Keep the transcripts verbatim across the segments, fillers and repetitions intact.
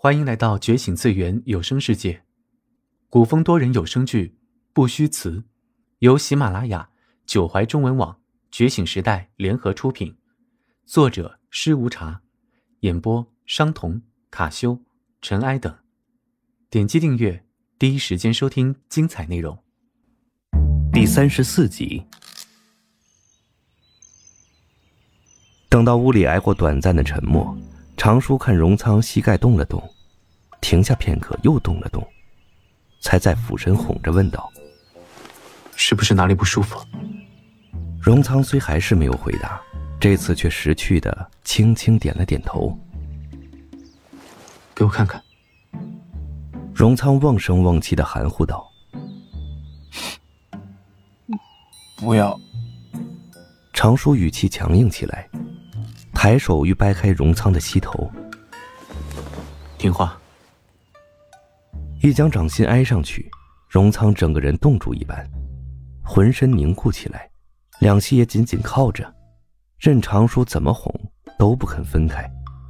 欢迎来到觉醒次元有声世界，古风多人有声剧《不虚词》，由喜马拉雅、九怀中文网、觉醒时代联合出品，作者施无茶，演播商童、卡修、尘埃等。点击订阅，第一时间收听精彩内容。 第三十四集。等到屋里挨过短暂的沉默，常叔看荣仓膝盖动了动，停下片刻又动了动，才再俯身哄着问道： 是不是哪里不舒服？ 荣仓虽还是没有回答，这次却识趣的轻轻点了点头。 给我看看。 荣仓瓮声瓮气的含糊道： 不要。 常叔语气强硬起来，抬手欲掰开荣仓的膝头。 听话。 一将掌心挨上去，荣仓整个人冻住一般，浑身凝固起来，两膝也紧紧靠着，任常叔怎么哄都不肯分开。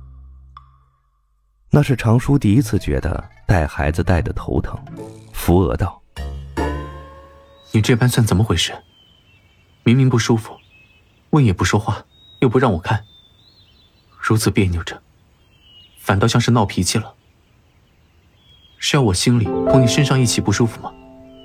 那是常叔第一次觉得带孩子带得头疼，扶额道： 你这般算怎么回事？明明不舒服，问也不说话，又不让我看，如此别扭着，反倒像是闹脾气了。是要我心里同你身上一起不舒服吗？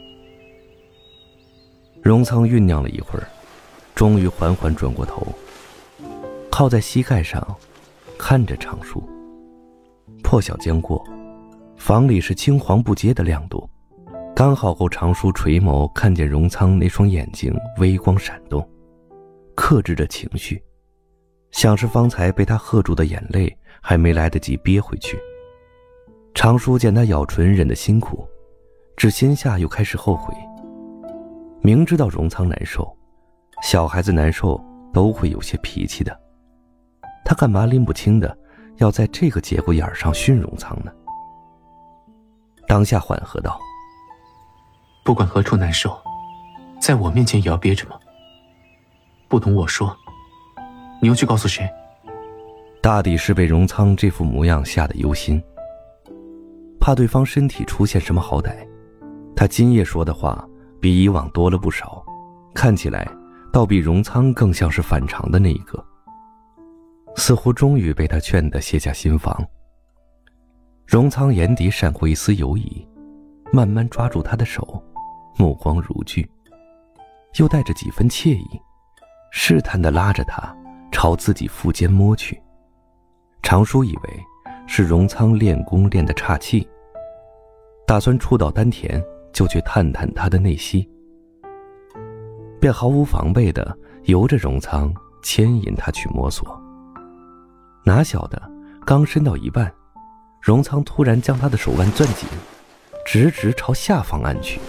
荣仓酝酿了一会儿，终于缓缓转过头，靠在膝盖上看着常叔。破晓将过，房里是青黄不接的亮度，刚好够常叔垂眸看见荣仓那双眼睛微光闪动，克制着情绪，像是方才被他喝住的眼泪还没来得及憋回去。常叔见他咬唇忍得辛苦，只心下又开始后悔。明知道荣仓难受，小孩子难受都会有些脾气的，他干嘛拎不清的要在这个节骨眼上训荣仓呢？当下缓和道： 不管何处难受，在我面前也要憋着吗？不懂我说，你又去告诉谁？ 大抵是被荣仓这副模样吓得忧心，怕对方身体出现什么好歹。他今夜说的话比以往多了不少，看起来倒比荣仓更像是反常的那一个，似乎终于被他劝得卸下心防。荣仓眼底闪过一丝犹疑，慢慢抓住他的手，目光如炬，又带着几分惬意，试探地拉着他朝自己腹间摸去。常叔以为是荣仓练功练得岔气，打算触到丹田就去探探他的内息，便毫无防备地由着荣仓牵引他去摸索。哪晓得刚伸到一半，荣仓突然将他的手腕攥紧，直直朝下方按去。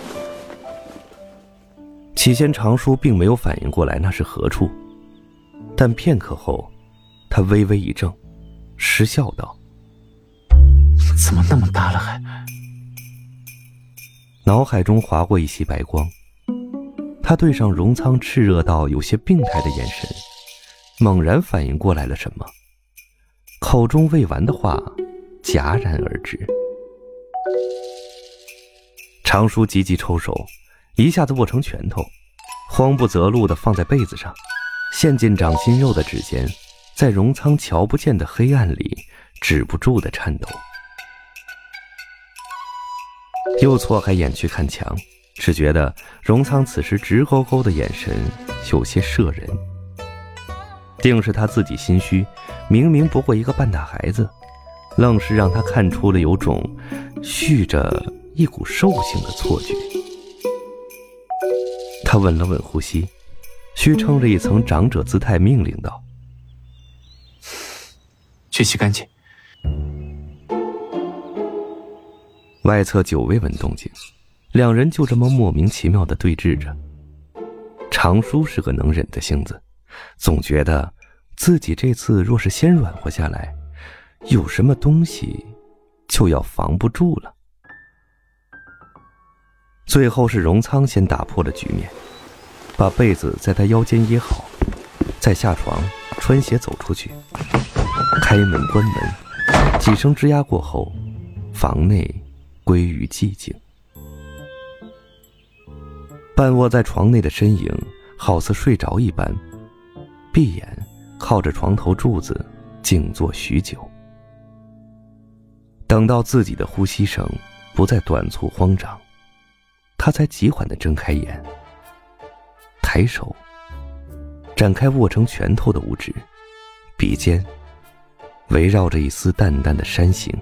起先常叔并没有反应过来那是何处，但片刻后他微微一怔，失笑道： 怎么那么大了还…… 脑海中划过一袭白光，他对上荣仓炽热到有些病态的眼神，猛然反应过来了什么，口中未完的话戛然而止。常叔急急抽手，一下子握成拳头，慌不择路地放在被子上，陷进掌心肉的指尖在荣仓瞧不见的黑暗里止不住的颤抖。又错开眼去看墙，只觉得荣仓此时直勾勾的眼神有些摄人，定是他自己心虚，明明不过一个半大孩子，愣是让他看出了有种蓄着一股兽性的错觉。他稳了稳呼吸，虚撑着一层长者姿态命令道： 去洗干净。 外侧久未闻动静，两人就这么莫名其妙地对峙着。常叔是个能忍的性子，总觉得自己这次若是先软和下来，有什么东西就要防不住了。最后是荣仓先打破了局面，把被子在他腰间掖好，再下床穿鞋走出去，开门关门，几声吱呀过后， 房内归于寂静。半卧在床内的身影好似睡着一般，闭眼靠着床头柱子静坐许久。等到自己的呼吸声不再短促慌张，他才极缓地睁开眼，抬手展开握成拳头的五指，鼻尖围绕着一丝淡淡的山形。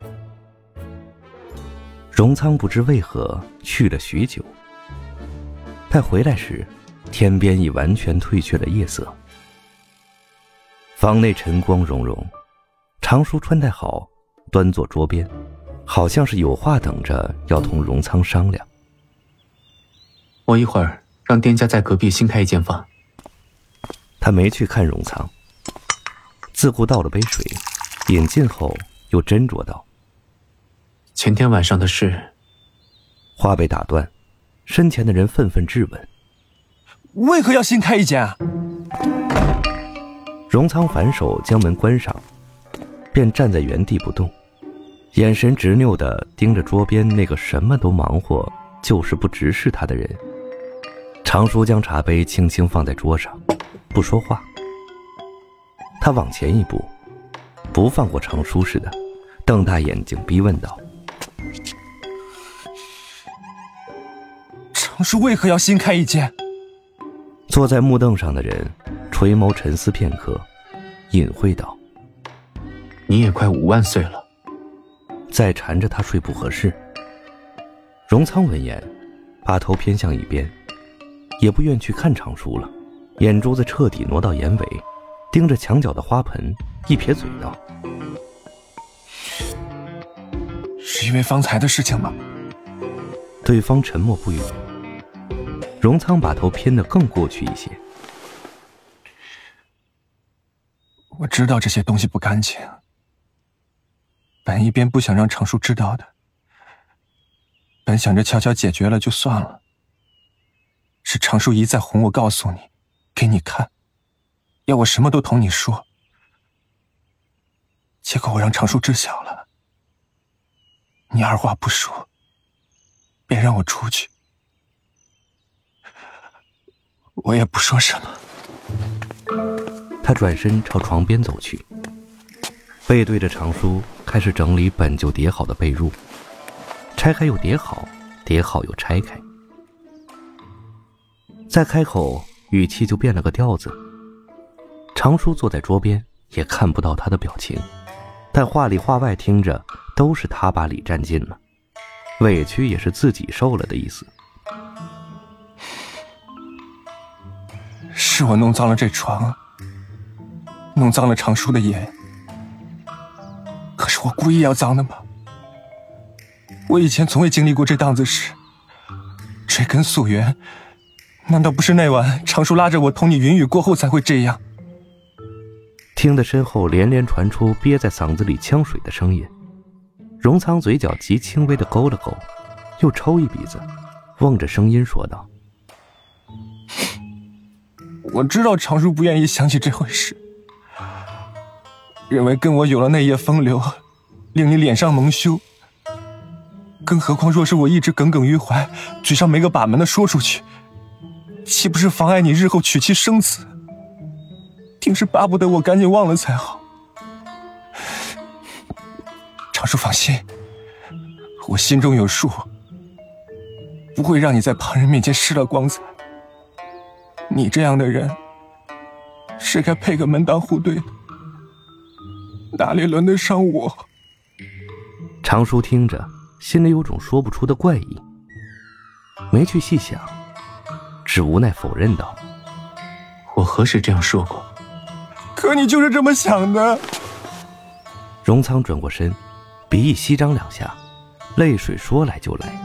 荣仓不知为何去了许久，待回来时，天边已完全褪去了夜色。房内晨光融融，常叔穿戴好，端坐桌边，好像是有话等着要同荣仓商量。 我一会儿让店家在隔壁新开一间房。 他没去看荣仓，自顾倒了杯水，饮尽后又斟酌道： 前天晚上的事。 话被打断，身前的人愤愤质问： 为何要新开一间啊？ 荣仓反手将门关上，便站在原地不动，眼神执拗地盯着桌边那个什么都忙活就是不直视他的人。常叔将茶杯轻轻放在桌上，不说话。他往前一步，不放过常叔似的，瞪大眼睛逼问道： 常叔为何要新开一间？ 坐在木凳上的人垂眸沉思片刻，隐晦道： 你也快五万岁了。 再缠着他睡不合适。荣仓闻言，把头偏向一边，也不愿去看常叔了，眼珠子彻底挪到眼尾，盯着墙角的花盆，一撇嘴道： 是因为方才的事情吗？ 对方沉默不语。荣仓把头偏得更过去一些。 我知道这些东西不干净，本一边不想让常叔知道的，本想着悄悄解决了就算了，是常叔一再哄我告诉你，给你看，要我什么都同你说，结果我让常叔知晓了，你二话不说便让我出去，我也不说什么。 他转身朝床边走去，背对着常叔开始整理本就叠好的被褥，拆开又叠好，叠好又拆开。再开口，语气就变了个调子。常叔坐在桌边，也看不到他的表情，但话里话外听着都是他把理占尽了，委屈也是自己受了的意思。 是我弄脏了这床，弄脏了常叔的眼，可是我故意要脏的吗？我以前从未经历过这档子事，追根溯源，难道不是那晚常叔拉着我同你云雨过后才会这样？ 听得身后连连传出憋在嗓子里呛水的声音，荣仓嘴角极轻微的勾了勾，又抽一鼻子，望着声音说道： 我知道常叔不愿意想起这回事，认为跟我有了那夜风流，令你脸上蒙羞。更何况若是我一直耿耿于怀，嘴上没个把门的说出去，岂不是妨碍你日后娶妻生子？定是巴不得我赶紧忘了才好。常叔放心，我心中有数，不会让你在旁人面前失了光彩。你这样的人，是该配个门当户对的，哪里轮得上我？ 常叔听着，心里有种说不出的怪异，没去细想，只无奈否认道： 我何时这样说过？ 可你就是这么想的。 荣仓转过身，鼻翼翕张两下，泪水说来就来。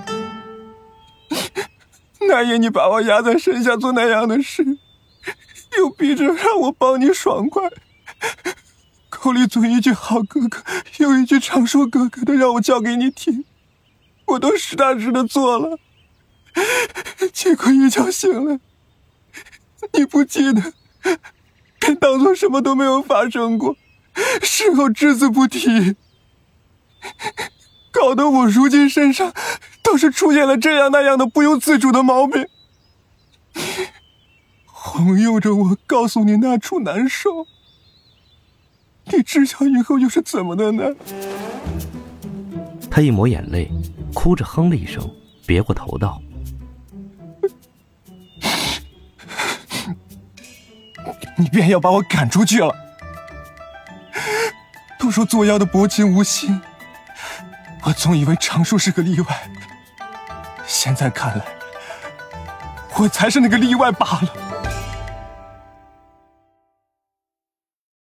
那夜你把我压在身下做那样的事，又逼着让我帮你爽快，口里总一句好哥哥，又一句常说哥哥的让我叫给你听，我都实打实的做了，结果一觉醒来，你不记得，便当作什么都没有发生过，事后只字不提，搞搞得我如今身上都是出现了这样那样的不由自主的毛病，哄诱着我告诉你那处难受。你知晓以后又是怎么的呢？ 他一抹眼泪，哭着哼了一声，别过头道： 你便要把我赶出去了。都说作妖的薄情无心，我总以为常叔是个例外，现在看来，我才是那个例外罢了。